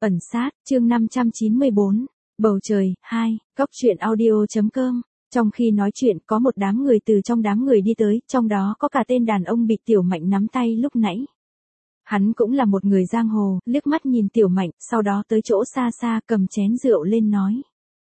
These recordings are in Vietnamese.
Ẩn sát, chương 594, bầu trời, 2, góc truyện audio.com. Trong khi nói chuyện có một đám người từ trong đám người đi tới, trong đó có cả tên đàn ông bị Tiểu Mạnh nắm tay lúc nãy. Hắn cũng là một người giang hồ, liếc mắt nhìn Tiểu Mạnh, sau đó tới chỗ xa xa cầm chén rượu lên nói.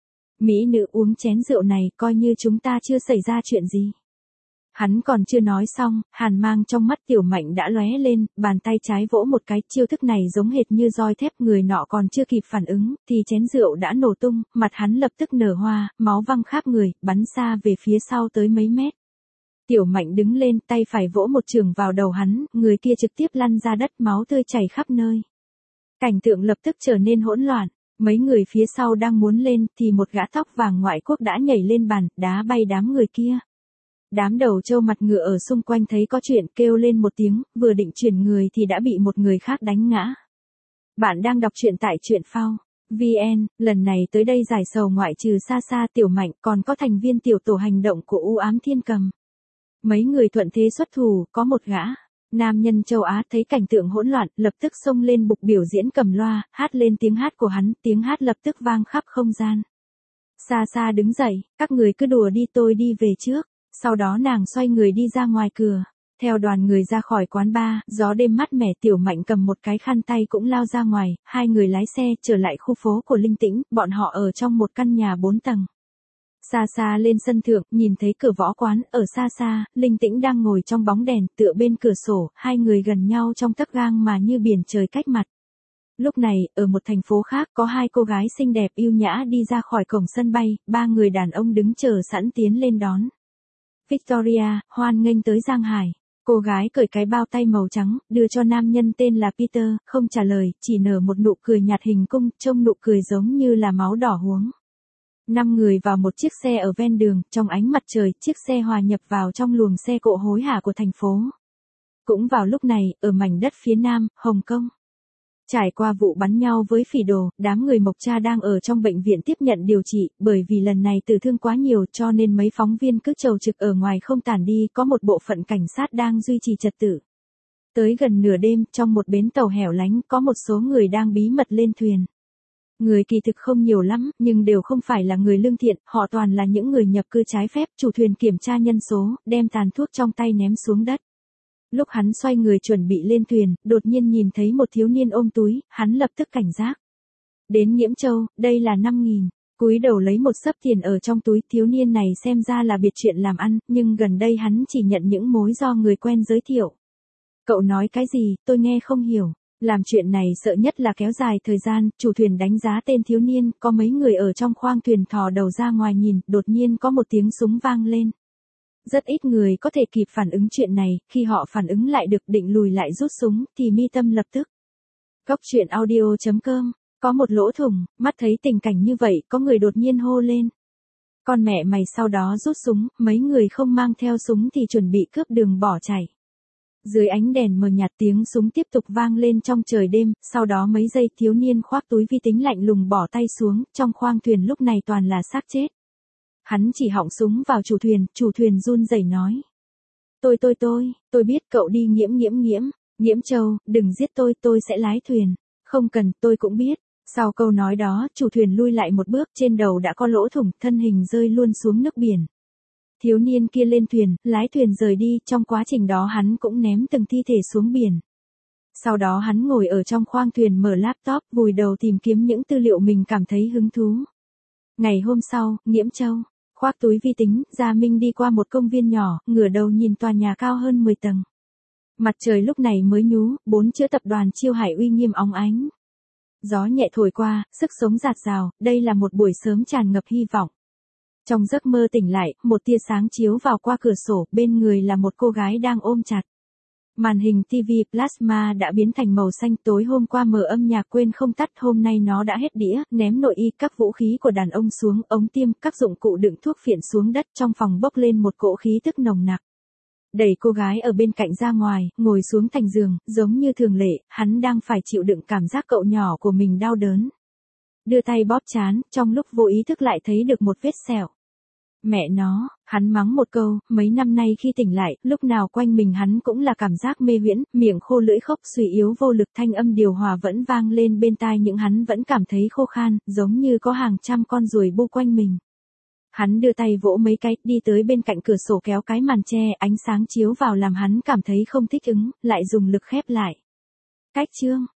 Mỹ nữ uống chén rượu này coi như chúng ta chưa xảy ra chuyện gì. Hắn còn chưa nói xong, hàn mang trong mắt Tiểu Mạnh đã lóe lên, bàn tay trái vỗ một cái, chiêu thức này giống hệt như roi thép, người nọ còn chưa kịp phản ứng, thì chén rượu đã nổ tung, mặt hắn lập tức nở hoa, máu văng khắp người, bắn xa về phía sau tới mấy mét. Tiểu Mạnh đứng lên, tay phải vỗ một chưởng vào đầu hắn, người kia trực tiếp lăn ra đất, máu tươi chảy khắp nơi. Cảnh tượng lập tức trở nên hỗn loạn. Mấy người phía sau đang muốn lên, thì một gã tóc vàng ngoại quốc đã nhảy lên bàn, đá bay đám người kia. Đám đầu trâu mặt ngựa ở xung quanh thấy có chuyện, kêu lên một tiếng, vừa định chuyển người thì đã bị một người khác đánh ngã. Bạn đang đọc truyện tại truyện phao VN, lần này tới đây giải sầu ngoại trừ xa xa Tiểu Mạnh, còn có thành viên tiểu tổ hành động của U Ám Thiên Cầm. Mấy người thuận thế xuất thủ, có một gã nam nhân châu Á thấy cảnh tượng hỗn loạn, lập tức xông lên bục biểu diễn cầm loa, hát lên tiếng hát của hắn, tiếng hát lập tức vang khắp không gian. Xa xa đứng dậy, các người cứ đùa đi, tôi đi về trước. Sau đó nàng xoay người đi ra ngoài cửa, theo đoàn người ra khỏi quán bar, gió đêm mát mẻ. Tiểu Mạnh cầm một cái khăn tay cũng lao ra ngoài, hai người lái xe trở lại khu phố của Linh Tĩnh, bọn họ ở trong một căn nhà 4 tầng. Xa xa lên sân thượng, nhìn thấy cửa võ quán, ở xa xa, Linh Tĩnh đang ngồi trong bóng đèn, tựa bên cửa sổ, hai người gần nhau trong tấc gang mà như biển trời cách mặt. Lúc này, ở một thành phố khác, có hai cô gái xinh đẹp yêu nhã đi ra khỏi cổng sân bay, ba người đàn ông đứng chờ sẵn tiến lên đón. Victoria, hoan nghênh tới Giang Hải. Cô gái cởi cái bao tay màu trắng, đưa cho nam nhân tên là Peter, không trả lời, chỉ nở một nụ cười nhạt hình cung, trông nụ cười giống như là máu đỏ huống. 5 người vào một chiếc xe ở ven đường, trong ánh mặt trời, chiếc xe hòa nhập vào trong luồng xe cộ hối hả của thành phố. Cũng vào lúc này, ở mảnh đất phía nam, Hồng Kông. Trải qua vụ bắn nhau với phỉ đồ, đám người Mộc Cha đang ở trong bệnh viện tiếp nhận điều trị, bởi vì lần này tử thương quá nhiều cho nên mấy phóng viên cứ chầu trực ở ngoài không tản đi, có một bộ phận cảnh sát đang duy trì trật tự. Tới gần nửa đêm, trong một bến tàu hẻo lánh, có một số người đang bí mật lên thuyền. Người kỳ thực không nhiều lắm, nhưng đều không phải là người lương thiện, họ toàn là những người nhập cư trái phép. Chủ thuyền kiểm tra nhân số, đem tàn thuốc trong tay ném xuống đất. Lúc hắn xoay người chuẩn bị lên thuyền, đột nhiên nhìn thấy một thiếu niên ôm túi, hắn lập tức cảnh giác. Đến Nghiễm Châu, đây là 5.000, cúi đầu lấy một xấp tiền ở trong túi. Thiếu niên này xem ra là biệt chuyện làm ăn, nhưng gần đây hắn chỉ nhận những mối do người quen giới thiệu. Cậu nói cái gì, tôi nghe không hiểu. Làm chuyện này sợ nhất là kéo dài thời gian. Chủ thuyền đánh giá tên thiếu niên, có mấy người ở trong khoang thuyền thò đầu ra ngoài nhìn, đột nhiên có một tiếng súng vang lên. Rất ít người có thể kịp phản ứng chuyện này, khi họ phản ứng lại được định lùi lại rút súng, thì mi tâm lập tức. Góc truyện audio.com, có một lỗ thủng, mắt thấy tình cảnh như vậy, có người đột nhiên hô lên. Con mẹ mày, sau đó rút súng, mấy người không mang theo súng thì chuẩn bị cướp đường bỏ chạy. Dưới ánh đèn mờ nhạt tiếng súng tiếp tục vang lên trong trời đêm, sau đó mấy giây thiếu niên khoác túi vi tính lạnh lùng bỏ tay xuống, trong khoang thuyền lúc này toàn là xác chết. Hắn chỉ họng súng vào chủ thuyền run rẩy nói. Tôi biết cậu đi Nghiễm Châu, đừng giết tôi sẽ lái thuyền. Không cần, tôi cũng biết. Sau câu nói đó, chủ thuyền lui lại một bước, trên đầu đã có lỗ thủng, thân hình rơi luôn xuống nước biển. Thiếu niên kia lên thuyền, lái thuyền rời đi, trong quá trình đó hắn cũng ném từng thi thể xuống biển. Sau đó hắn ngồi ở trong khoang thuyền mở laptop, vùi đầu tìm kiếm những tư liệu mình cảm thấy hứng thú. Ngày hôm sau, Nghiễm Châu. Khoác túi vi tính, Gia Minh đi qua một công viên nhỏ, ngửa đầu nhìn tòa nhà cao hơn 10 tầng. Mặt trời lúc này mới nhú, 4 chữ tập đoàn Chiêu Hải uy nghiêm óng ánh. Gió nhẹ thổi qua, sức sống rạt rào, đây là một buổi sớm tràn ngập hy vọng. Trong giấc mơ tỉnh lại, một tia sáng chiếu vào qua cửa sổ, bên người là một cô gái đang ôm chặt. Màn hình TV Plasma đã biến thành màu xanh. Tối hôm qua mở âm nhạc quên không tắt, hôm nay nó đã hết đĩa, ném nội y, các vũ khí của đàn ông xuống, ống tiêm, các dụng cụ đựng thuốc phiện xuống đất, trong phòng bốc lên một cỗ khí tức nồng nặc. Đẩy cô gái ở bên cạnh ra ngoài, ngồi xuống thành giường, giống như thường lệ, hắn đang phải chịu đựng cảm giác cậu nhỏ của mình đau đớn. Đưa tay bóp trán, trong lúc vô ý thức lại thấy được một vết sẹo. Mẹ nó, hắn mắng một câu, mấy năm nay khi tỉnh lại, lúc nào quanh mình hắn cũng là cảm giác mê huyễn, miệng khô lưỡi khốc suy yếu vô lực, thanh âm điều hòa vẫn vang lên bên tai nhưng hắn vẫn cảm thấy khô khan, giống như có hàng trăm con ruồi bu quanh mình. Hắn đưa tay vỗ mấy cái, đi tới bên cạnh cửa sổ kéo cái màn che, ánh sáng chiếu vào làm hắn cảm thấy không thích ứng, lại dùng lực khép lại. Cách chương